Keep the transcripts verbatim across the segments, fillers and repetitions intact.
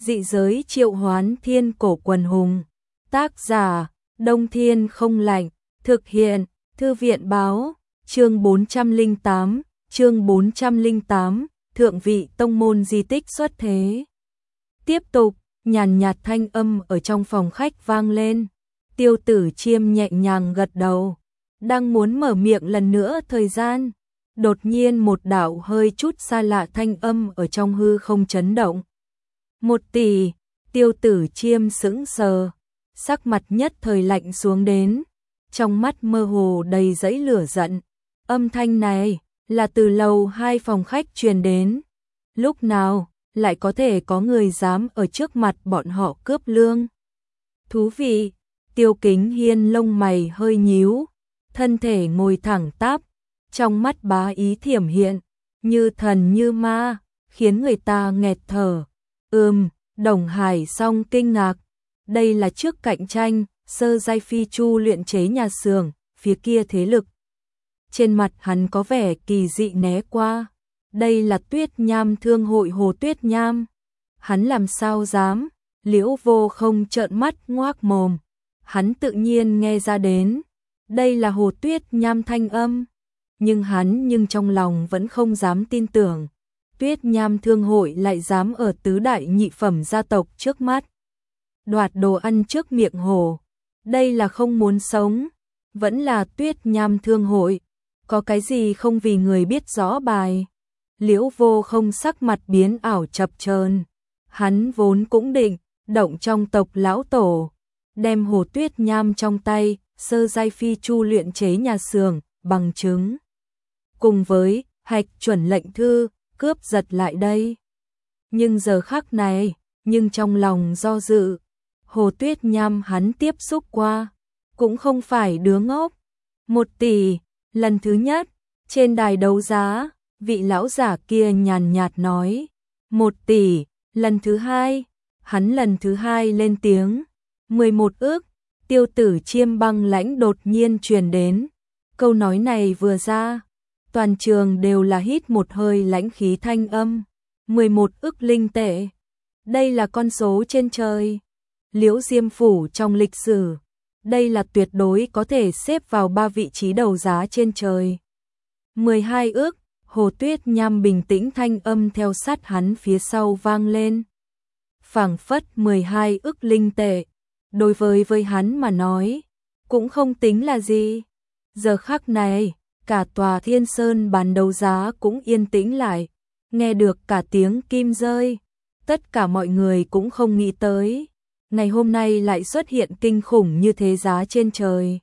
Dị giới triệu hoán thiên cổ quần hùng. Tác giả, Đông Thiên không lạnh. Thực hiện, Thư viện báo. Chương bốn trăm lẻ tám, chương bốn trăm lẻ tám, thượng vị tông môn di tích xuất thế. Tiếp tục, nhàn nhạt thanh âm ở trong phòng khách vang lên. Tiêu Tử Chiêm nhẹ nhàng gật đầu, đang muốn mở miệng lần nữa thời gian. Đột nhiên một đạo hơi chút xa lạ thanh âm ở trong hư không chấn động. Một tỷ, Tiêu Tử Chiêm sững sờ, sắc mặt nhất thời lạnh xuống đến, trong mắt mơ hồ đầy dẫy lửa giận. Âm thanh này là từ lầu hai phòng khách truyền đến. Lúc nào lại có thể có người dám ở trước mặt bọn họ cướp lương? Thú vị. Tiêu Kính Hiên lông mày hơi nhíu, thân thể ngồi thẳng tắp, trong mắt bá ý thiểm hiện, như thần như ma, khiến người ta nghẹt thở. Ừm, Đồng Hải song kinh ngạc, đây là trước cạnh tranh, sơ giai phi chu luyện chế nhà xưởng, phía kia thế lực. Trên mặt hắn có vẻ kỳ dị né qua, đây là Tuyết Nham thương hội Hồ Tuyết Nham. Hắn làm sao dám? Liễu Vô Không trợn mắt ngoác mồm, hắn tự nhiên nghe ra đến, đây là Hồ Tuyết Nham thanh âm. Nhưng hắn nhưng trong lòng vẫn không dám tin tưởng, Tuyết Nham thương hội lại dám ở tứ đại nhị phẩm gia tộc trước mắt đoạt đồ ăn trước miệng hồ. Đây là không muốn sống, vẫn là Tuyết Nham thương hội, có cái gì không vì người biết rõ bài. Liễu Vô Không sắc mặt biến ảo chập chờn, hắn vốn cũng định động trong tộc lão tổ, đem Hồ Tuyết Nham trong tay sơ giai phi chu luyện chế nhà xưởng bằng chứng, cùng với hạch chuẩn lệnh thư cướp giật lại đây. Nhưng giờ khắc này, nhưng trong lòng do dự, Hồ Tuyết Nham hắn tiếp xúc qua, cũng không phải đứa ngốc. Một tỷ, lần thứ nhất, trên đài đấu giá, vị lão giả kia nhàn nhạt nói. Một tỷ, lần thứ hai, hắn lần thứ hai lên tiếng. Mười một ước, Tiêu Tử Chiêm băng lãnh đột nhiên truyền đến. Câu nói này vừa ra, toàn trường đều là hít một hơi lãnh khí thanh âm. Mười một ức linh tệ, đây là con số trên trời. Liễu Diêm phủ trong lịch sử, đây là tuyệt đối có thể xếp vào ba vị trí đầu giá trên trời. Mười hai ước, Hồ Tuyết Nham bình tĩnh thanh âm theo sát hắn phía sau vang lên. Phảng phất mười hai ức linh tệ, đối với với hắn mà nói, cũng không tính là gì. Giờ khắc này, cả tòa Thiên Sơn bán đấu giá cũng yên tĩnh lại, nghe được cả tiếng kim rơi. Tất cả mọi người cũng không nghĩ tới, ngày hôm nay lại xuất hiện kinh khủng như thế giá trên trời.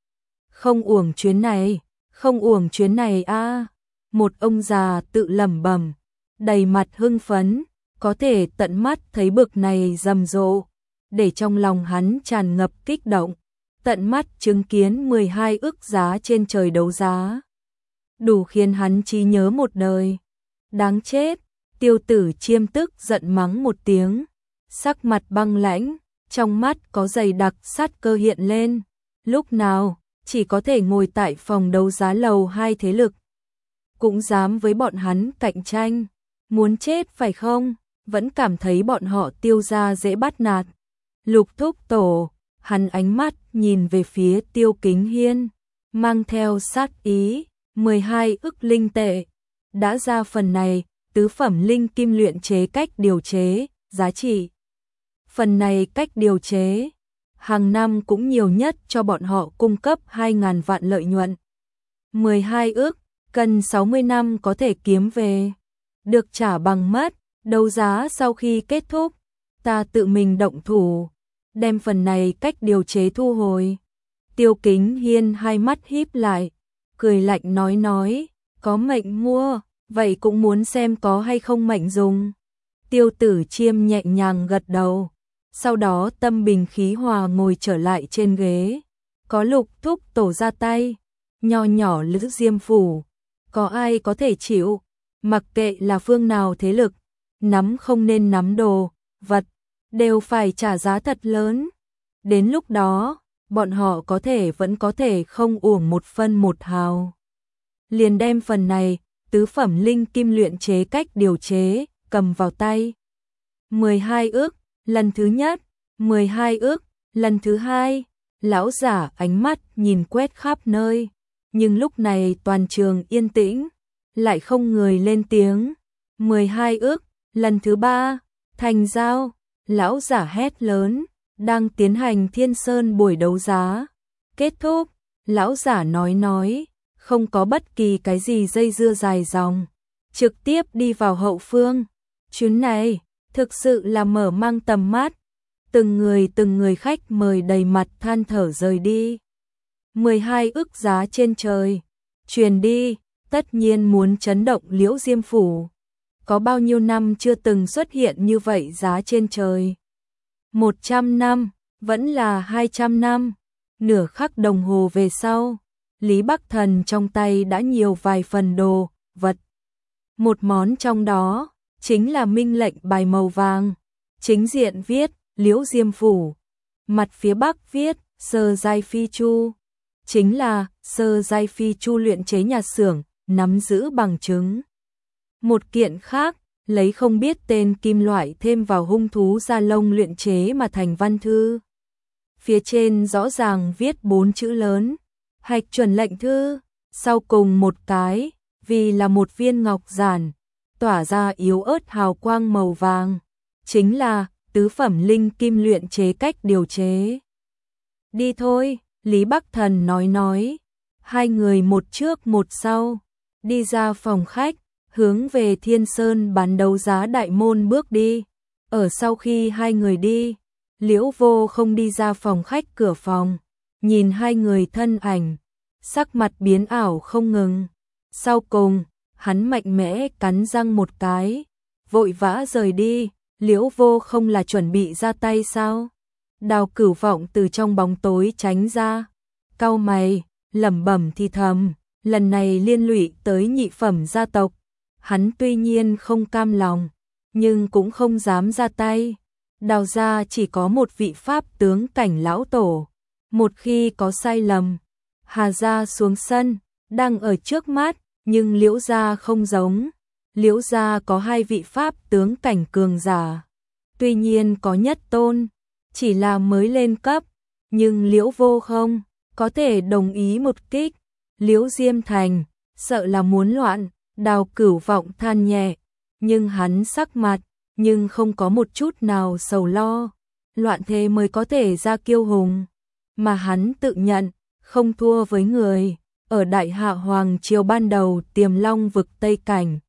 Không uổng chuyến này, không uổng chuyến này a. À. Một ông già tự lẩm bẩm, đầy mặt hưng phấn, có thể tận mắt thấy bực này rầm rộ, để trong lòng hắn tràn ngập kích động, tận mắt chứng kiến mười hai ức giá trên trời đấu giá, đủ khiến hắn trí nhớ một đời. Đáng chết, Tiêu Tử Chiêm tức giận mắng một tiếng, sắc mặt băng lãnh, trong mắt có dày đặc sát cơ hiện lên. Lúc nào, chỉ có thể ngồi tại phòng đấu giá lầu hai thế lực, cũng dám với bọn hắn cạnh tranh, muốn chết phải không? Vẫn cảm thấy bọn họ Tiêu gia dễ bắt nạt. Lục thúc tổ, hắn ánh mắt nhìn về phía Tiêu Kính Hiên, mang theo sát ý. Mười hai ức linh tệ, đã ra phần này, tứ phẩm linh kim luyện chế cách điều chế, giá trị phần này cách điều chế, hàng năm cũng nhiều nhất cho bọn họ cung cấp hai ngàn vạn lợi nhuận. Mười hai ức, cần sáu mươi năm có thể kiếm về, được trả bằng mất. Đấu giá sau khi kết thúc, ta tự mình động thủ, đem phần này cách điều chế thu hồi. Tiêu Kính Hiên hai mắt híp lại, cười lạnh nói nói, có mệnh mua, vậy cũng muốn xem có hay không mệnh dùng. Tiêu Tử Chiêm nhẹ nhàng gật đầu, sau đó tâm bình khí hòa ngồi trở lại trên ghế. Có Lục thúc tổ ra tay, nho nhỏ Lữ Diêm phủ, có ai có thể chịu? Mặc kệ là phương nào thế lực, nắm không nên nắm đồ vật, đều phải trả giá thật lớn. Đến lúc đó, bọn họ có thể vẫn có thể không uổng một phân một hào. Liền đem phần này, tứ phẩm linh kim luyện chế cách điều chế, cầm vào tay. mười hai ức, lần thứ nhất, mười hai ức, lần thứ hai. Lão giả ánh mắt nhìn quét khắp nơi, nhưng lúc này toàn trường yên tĩnh, lại không người lên tiếng. mười hai ức, lần thứ ba, thành giao. Lão giả hét lớn, đang tiến hành Thiên Sơn buổi đấu giá. Kết thúc, lão giả nói nói, không có bất kỳ cái gì dây dưa dài dòng, trực tiếp đi vào hậu phương. Chuyến này, thực sự là mở mang tầm mắt. Từng người từng người khách mời đầy mặt than thở rời đi. mười hai ức giá trên trời, truyền đi, tất nhiên muốn chấn động Liễu Diêm Phủ. Có bao nhiêu năm chưa từng xuất hiện như vậy giá trên trời. một trăm năm, vẫn là hai trăm năm. Nửa khắc đồng hồ về sau, Lý Bắc Thần trong tay đã nhiều vài phần đồ, vật. Một món trong đó, chính là minh lệnh bài màu vàng. Chính diện viết, Liễu Diêm Phủ. Mặt phía bắc viết, Sơ Giai Phi Chu. Chính là, Sơ Giai Phi Chu luyện chế nhà xưởng, nắm giữ bằng chứng. Một kiện khác, lấy không biết tên kim loại thêm vào hung thú da lông luyện chế mà thành văn thư. Phía trên rõ ràng viết bốn chữ lớn, hạch chuẩn lệnh thư, sau cùng một cái, vì là một viên ngọc giản, tỏa ra yếu ớt hào quang màu vàng, chính là tứ phẩm linh kim luyện chế cách điều chế. Đi thôi, Lý Bắc Thần nói nói, hai người một trước một sau, đi ra phòng khách, hướng về Thiên Sơn bán đấu giá đại môn bước đi. Ở sau khi hai người đi, Liễu Vô không đi ra phòng khách cửa phòng, nhìn hai người thân ảnh, sắc mặt biến ảo không ngừng. Sau cùng, hắn mạnh mẽ cắn răng một cái, vội vã rời đi. Liễu Vô không là chuẩn bị ra tay sao? Đào Cửu Vọng từ trong bóng tối tránh ra, cau mày, lẩm bẩm thì thầm, lần này liên lụy tới nhị phẩm gia tộc, hắn tuy nhiên không cam lòng, nhưng cũng không dám ra tay. Đào gia chỉ có một vị pháp tướng cảnh lão tổ, một khi có sai lầm, Hà gia xuống sân, đang ở trước mắt, nhưng Liễu gia không giống. Liễu gia có hai vị pháp tướng cảnh cường giả, tuy nhiên có nhất tôn, chỉ là mới lên cấp, nhưng Liễu Vô không có thể đồng ý một kích. Liễu Diêm Thành sợ là muốn loạn. Đào Cửu Vọng than nhẹ, nhưng hắn sắc mặt nhưng không có một chút nào sầu lo, loạn thế mới có thể ra kiêu hùng, mà hắn tự nhận không thua với người. Ở Đại Hạ Hoàng triều ban đầu Tiềm Long vực Tây Cảnh,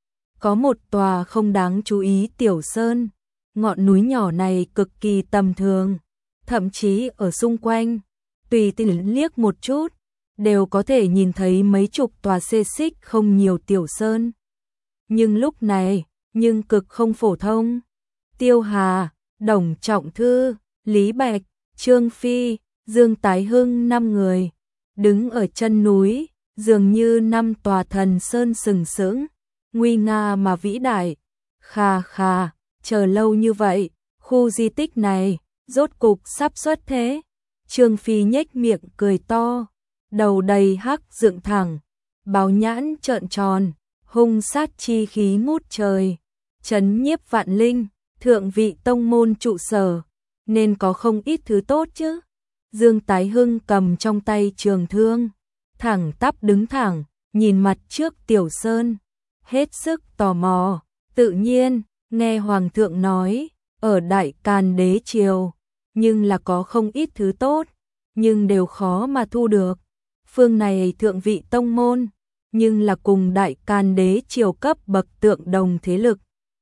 có một tòa không đáng chú ý tiểu sơn, ngọn núi nhỏ này cực kỳ tầm thường, thậm chí ở xung quanh, tùy tiện liếc một chút, đều có thể nhìn thấy mấy chục tòa xê xích không nhiều tiểu sơn. Nhưng lúc này, nhưng cực không phổ thông. Tiêu Hà, Đồng Trọng Thư, Lý Bạch, Trương Phi, Dương Tái Hưng năm người, đứng ở chân núi, dường như năm tòa thần sơn sừng sững, nguy nga mà vĩ đại. Khà khà, chờ lâu như vậy, khu di tích này, rốt cục sắp xuất thế. Trương Phi nhếch miệng cười to, đầu đầy hắc dựng thẳng, báo nhãn trợn tròn, hung sát chi khí ngút trời, chấn nhiếp vạn linh, thượng vị tông môn trụ sở, nên có không ít thứ tốt chứ. Dương Tái Hưng cầm trong tay trường thương, thẳng tắp đứng thẳng, nhìn mặt trước tiểu sơn, hết sức tò mò. Tự nhiên, nghe Hoàng thượng nói, ở Đại Càn Đế Triều, nhưng là có không ít thứ tốt, nhưng đều khó mà thu được. Phương này thượng vị tông môn, nhưng là cùng Đại Càn Đế Triều cấp bậc tượng đồng thế lực.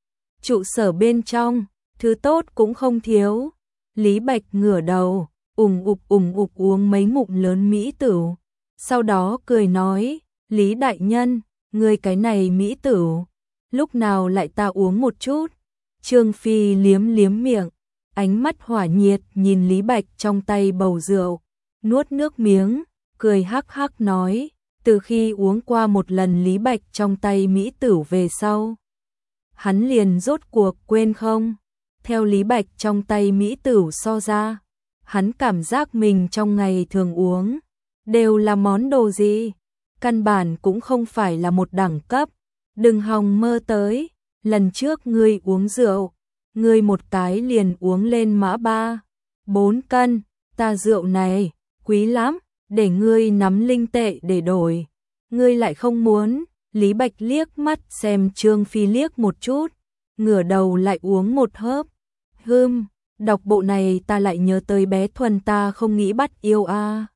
Trụ sở bên trong, thứ tốt cũng không thiếu. Lý Bạch ngửa đầu, ùng ục ùng ục uống mấy ngụm lớn mỹ tửu, sau đó cười nói, Lý đại nhân, ngươi cái này mỹ tửu, lúc nào lại ta uống một chút. Trương Phi liếm liếm miệng, ánh mắt hỏa nhiệt nhìn Lý Bạch trong tay bầu rượu, nuốt nước miếng, cười hắc hắc nói, từ khi uống qua một lần Lý Bạch trong tay mỹ tửu về sau, hắn liền rốt cuộc quên không. Theo Lý Bạch trong tay mỹ tửu so ra, hắn cảm giác mình trong ngày thường uống đều là món đồ gì, căn bản cũng không phải là một đẳng cấp. Đừng hòng mơ tới, lần trước ngươi uống rượu ngươi một cái liền uống lên mã ba, bốn cân, ta rượu này, quý lắm, để ngươi nắm linh tệ để đổi. Ngươi lại không muốn, Lý Bạch liếc mắt xem Trương Phi liếc một chút, ngửa đầu lại uống một hớp. Hừm, đọc bộ này ta lại nhớ tới bé Thuần ta không nghĩ bắt yêu a. À.